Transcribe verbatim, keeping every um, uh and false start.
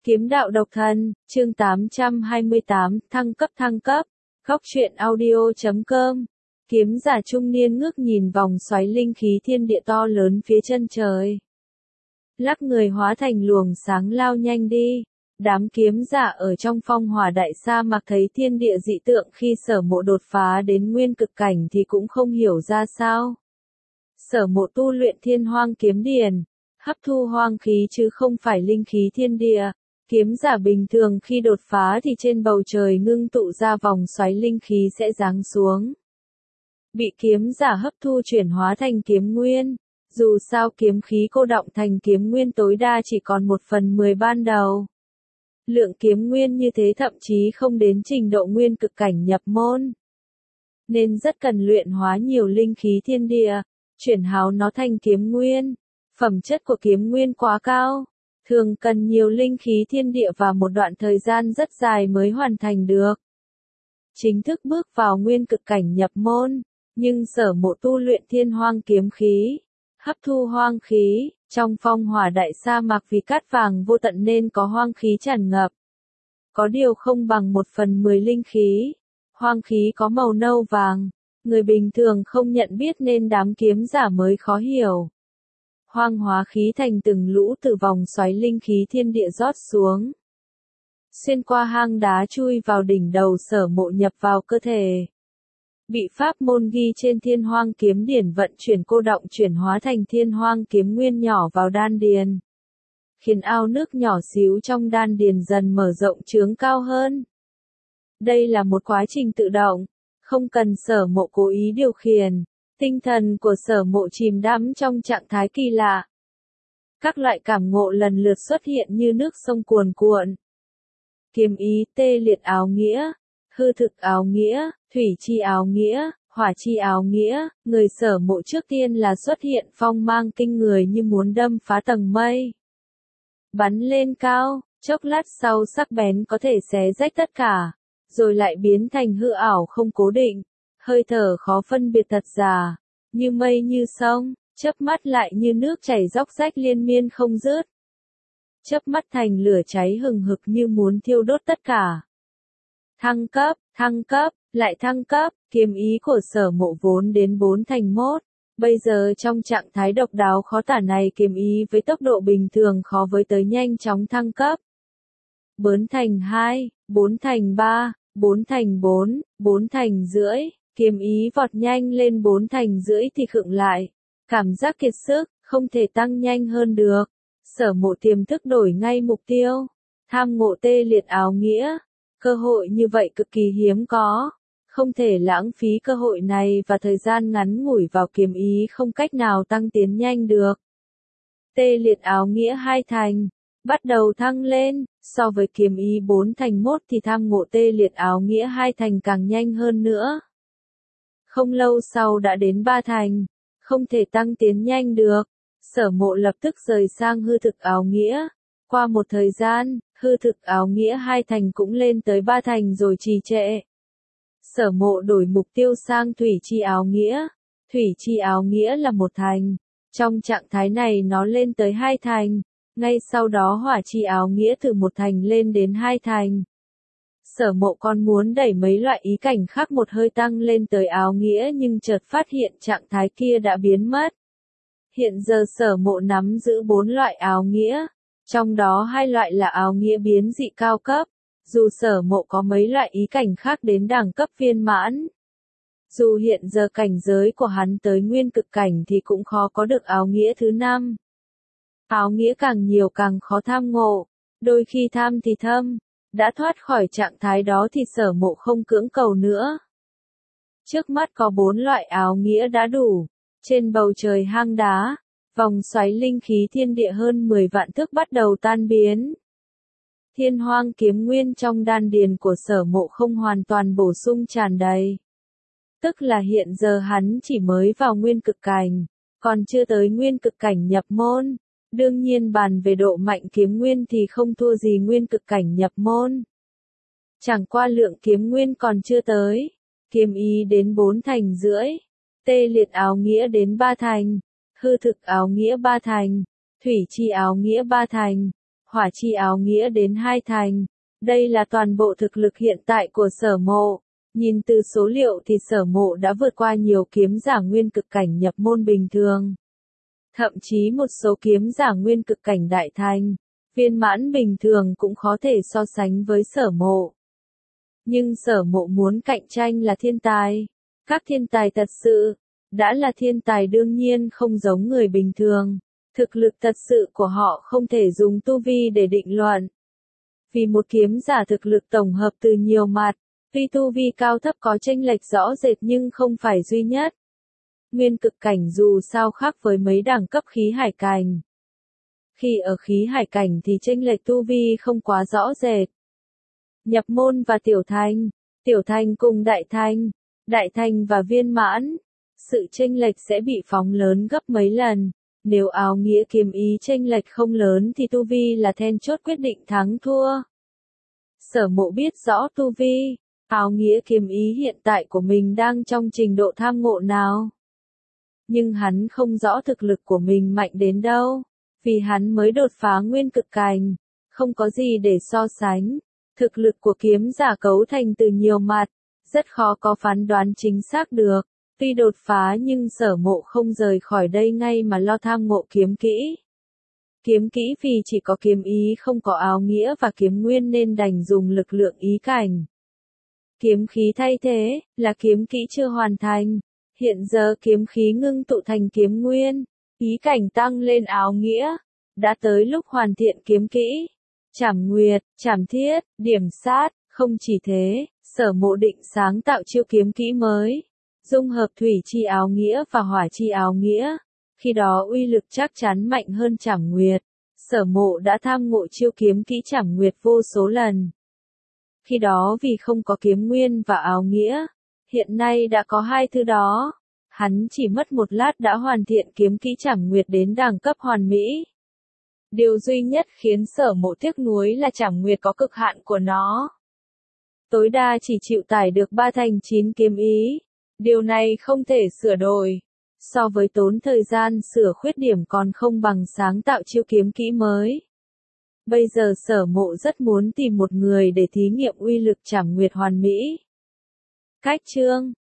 Kiếm đạo độc thân, chương tám trăm hai mươi tám, thăng cấp thăng cấp, góc truyện audio chấm com. Kiếm giả trung niên ngước nhìn vòng xoáy linh khí thiên địa to lớn phía chân trời. Lắc người hóa thành luồng sáng lao nhanh đi. Đám kiếm giả ở trong phong hỏa đại sa mạc thấy thiên địa dị tượng khi Sở Mộ đột phá đến nguyên cực cảnh thì cũng không hiểu ra sao. Sở Mộ tu luyện Thiên Hoang kiếm điển, hấp thu hoang khí chứ không phải linh khí thiên địa. Kiếm giả bình thường khi đột phá thì trên bầu trời ngưng tụ ra vòng xoáy linh khí sẽ giáng xuống. Bị kiếm giả hấp thu chuyển hóa thành kiếm nguyên. Dù sao kiếm khí cô đọng thành kiếm nguyên tối đa chỉ còn một phần mười ban đầu. Lượng kiếm nguyên như thế thậm chí không đến trình độ nguyên cực cảnh nhập môn. Nên rất cần luyện hóa nhiều linh khí thiên địa, chuyển háo nó thành kiếm nguyên. Phẩm chất của kiếm nguyên quá cao, thường cần nhiều linh khí thiên địa và một đoạn thời gian rất dài mới hoàn thành được. Chính thức bước vào nguyên cực cảnh nhập môn, nhưng Sở Mộ tu luyện Thiên Hoang kiếm khí, hấp thu hoang khí, trong phong hỏa đại sa mạc vì cát vàng vô tận nên có hoang khí tràn ngập. Có điều không bằng một phần mười linh khí, hoang khí có màu nâu vàng, người bình thường không nhận biết nên đám kiếm giả mới khó hiểu. Hoang hóa khí thành từng lũ từ vòng xoáy linh khí thiên địa rót xuống. Xuyên qua hang đá chui vào đỉnh đầu Sở Mộ nhập vào cơ thể. Bị pháp môn ghi trên Thiên Hoang kiếm điển vận chuyển cô đọng chuyển hóa thành Thiên Hoang kiếm nguyên nhỏ vào đan điền. Khiến ao nước nhỏ xíu trong đan điền dần mở rộng trướng cao hơn. Đây là một quá trình tự động, không cần Sở Mộ cố ý điều khiển. Tinh thần của Sở Mộ chìm đắm trong trạng thái kỳ lạ. Các loại cảm ngộ lần lượt xuất hiện như nước sông cuồn cuộn. Kiếm ý tê liệt áo nghĩa, hư thực áo nghĩa, thủy chi áo nghĩa, hỏa chi áo nghĩa. Người Sở Mộ trước tiên là xuất hiện phong mang kinh người như muốn đâm phá tầng mây. Bắn lên cao, chốc lát sau sắc bén có thể xé rách tất cả, rồi lại biến thành hư ảo không cố định. Hơi thở khó phân biệt thật giả, như mây như sông, chớp mắt lại như nước chảy róc rách liên miên không dứt. Chớp mắt thành lửa cháy hừng hực như muốn thiêu đốt tất cả. Thăng cấp, thăng cấp, lại thăng cấp, kiếm ý của Sở Mộ vốn đến bốn thành mốt. Bây giờ trong trạng thái độc đáo khó tả này kiếm ý với tốc độ bình thường khó với tới nhanh chóng thăng cấp. bốn thành hai, bốn thành ba, bốn thành bốn, bốn thành rưỡi. Kiếm ý vọt nhanh lên bốn thành rưỡi thì khựng lại. Cảm giác kiệt sức, không thể tăng nhanh hơn được. Sở Mộ tiềm thức đổi ngay mục tiêu. Tham ngộ tê liệt áo nghĩa. Cơ hội như vậy cực kỳ hiếm có. Không thể lãng phí cơ hội này và thời gian ngắn ngủi vào kiếm ý không cách nào tăng tiến nhanh được. Tê liệt áo nghĩa hai thành. Bắt đầu thăng lên. So với kiếm ý bốn thành mốt thì tham ngộ tê liệt áo nghĩa hai thành càng nhanh hơn nữa. Không lâu sau đã đến ba thành, không thể tăng tiến nhanh được. Sở Mộ lập tức rời sang hư thực áo nghĩa. Qua một thời gian, hư thực áo nghĩa hai thành cũng lên tới ba thành rồi trì trệ. Sở Mộ đổi mục tiêu sang thủy chi áo nghĩa. Thủy chi áo nghĩa là một thành. Trong trạng thái này nó lên tới hai thành. Ngay sau đó hỏa chi áo nghĩa từ một thành lên đến hai thành. Sở Mộ còn muốn đẩy mấy loại ý cảnh khác một hơi tăng lên tới áo nghĩa nhưng chợt phát hiện trạng thái kia đã biến mất. Hiện giờ Sở Mộ nắm giữ bốn loại áo nghĩa, trong đó hai loại là áo nghĩa biến dị cao cấp. Dù Sở Mộ có mấy loại ý cảnh khác đến đẳng cấp viên mãn. Dù hiện giờ cảnh giới của hắn tới nguyên cực cảnh thì cũng khó có được áo nghĩa thứ năm. Áo nghĩa càng nhiều càng khó tham ngộ, đôi khi tham thì thâm. Đã thoát khỏi trạng thái đó thì Sở Mộ không cưỡng cầu nữa. Trước mắt có bốn loại áo nghĩa đã đủ. Trên bầu trời hang đá, vòng xoáy linh khí thiên địa hơn mười vạn thước bắt đầu tan biến. Thiên Hoang kiếm nguyên trong đan điền của Sở Mộ không hoàn toàn bổ sung tràn đầy. Tức là hiện giờ hắn chỉ mới vào nguyên cực cảnh, còn chưa tới nguyên cực cảnh nhập môn. Đương nhiên bàn về độ mạnh kiếm nguyên thì không thua gì nguyên cực cảnh nhập môn. Chẳng qua lượng kiếm nguyên còn chưa tới. Kiếm ý đến bốn thành rưỡi. Tê liệt áo nghĩa đến ba thành. Hư thực áo nghĩa ba thành. Thủy chi áo nghĩa ba thành. hỏa chi áo nghĩa đến hai thành. Đây là toàn bộ thực lực hiện tại của Sở Mộ. Nhìn từ số liệu thì Sở Mộ đã vượt qua nhiều kiếm giả nguyên cực cảnh nhập môn bình thường. Thậm chí một số kiếm giả nguyên cực cảnh đại thành, viên mãn bình thường cũng khó thể so sánh với Sở Mộ. Nhưng Sở Mộ muốn cạnh tranh là thiên tài. Các thiên tài thật sự, đã là thiên tài đương nhiên không giống người bình thường. Thực lực thật sự của họ không thể dùng tu vi để định luận. Vì một kiếm giả thực lực tổng hợp từ nhiều mặt, tuy tu vi cao thấp có chênh lệch rõ rệt nhưng không phải duy nhất. Nguyên cực cảnh dù sao khác với mấy đẳng cấp khí hải cảnh. Khi ở khí hải cảnh thì chênh lệch tu vi không quá rõ rệt. Nhập môn và tiểu thành, tiểu thành cùng đại thành, đại thành và viên mãn, sự chênh lệch sẽ bị phóng lớn gấp mấy lần. Nếu áo nghĩa kiếm ý chênh lệch không lớn thì tu vi là then chốt quyết định thắng thua. Sở Mộ biết rõ tu vi, áo nghĩa kiếm ý hiện tại của mình đang trong trình độ tham ngộ nào. Nhưng hắn không rõ thực lực của mình mạnh đến đâu, vì hắn mới đột phá nguyên cực cảnh, không có gì để so sánh. Thực lực của kiếm giả cấu thành từ nhiều mặt, rất khó có phán đoán chính xác được. Tuy đột phá nhưng Sở Mộ không rời khỏi đây ngay mà lo tham ngộ kiếm kỹ. Kiếm kỹ vì chỉ có kiếm ý không có áo nghĩa và kiếm nguyên nên đành dùng lực lượng ý cảnh. Kiếm khí thay thế, là kiếm kỹ chưa hoàn thành. Hiện giờ kiếm khí ngưng tụ thành kiếm nguyên, ý cảnh tăng lên áo nghĩa. Đã tới lúc hoàn thiện kiếm kỹ. Trảm nguyệt, trảm thiết, điểm sát, không chỉ thế, Sở Mộ định sáng tạo chiêu kiếm kỹ mới. Dung hợp thủy chi áo nghĩa và hỏa chi áo nghĩa. Khi đó uy lực chắc chắn mạnh hơn trảm nguyệt. Sở Mộ đã tham ngộ chiêu kiếm kỹ trảm nguyệt vô số lần. Khi đó vì không có kiếm nguyên và áo nghĩa, hiện nay đã có hai thứ đó. Hắn chỉ mất một lát đã hoàn thiện kiếm kỹ trảm nguyệt đến đẳng cấp hoàn mỹ. Điều duy nhất khiến Sở Mộ tiếc nuối là trảm nguyệt có cực hạn của nó. Tối đa chỉ chịu tải được ba thành chín kiếm ý. Điều này không thể sửa đổi. So với tốn thời gian sửa khuyết điểm còn không bằng sáng tạo chiêu kiếm kỹ mới. Bây giờ Sở Mộ rất muốn tìm một người để thí nghiệm uy lực trảm nguyệt hoàn mỹ. Cách chương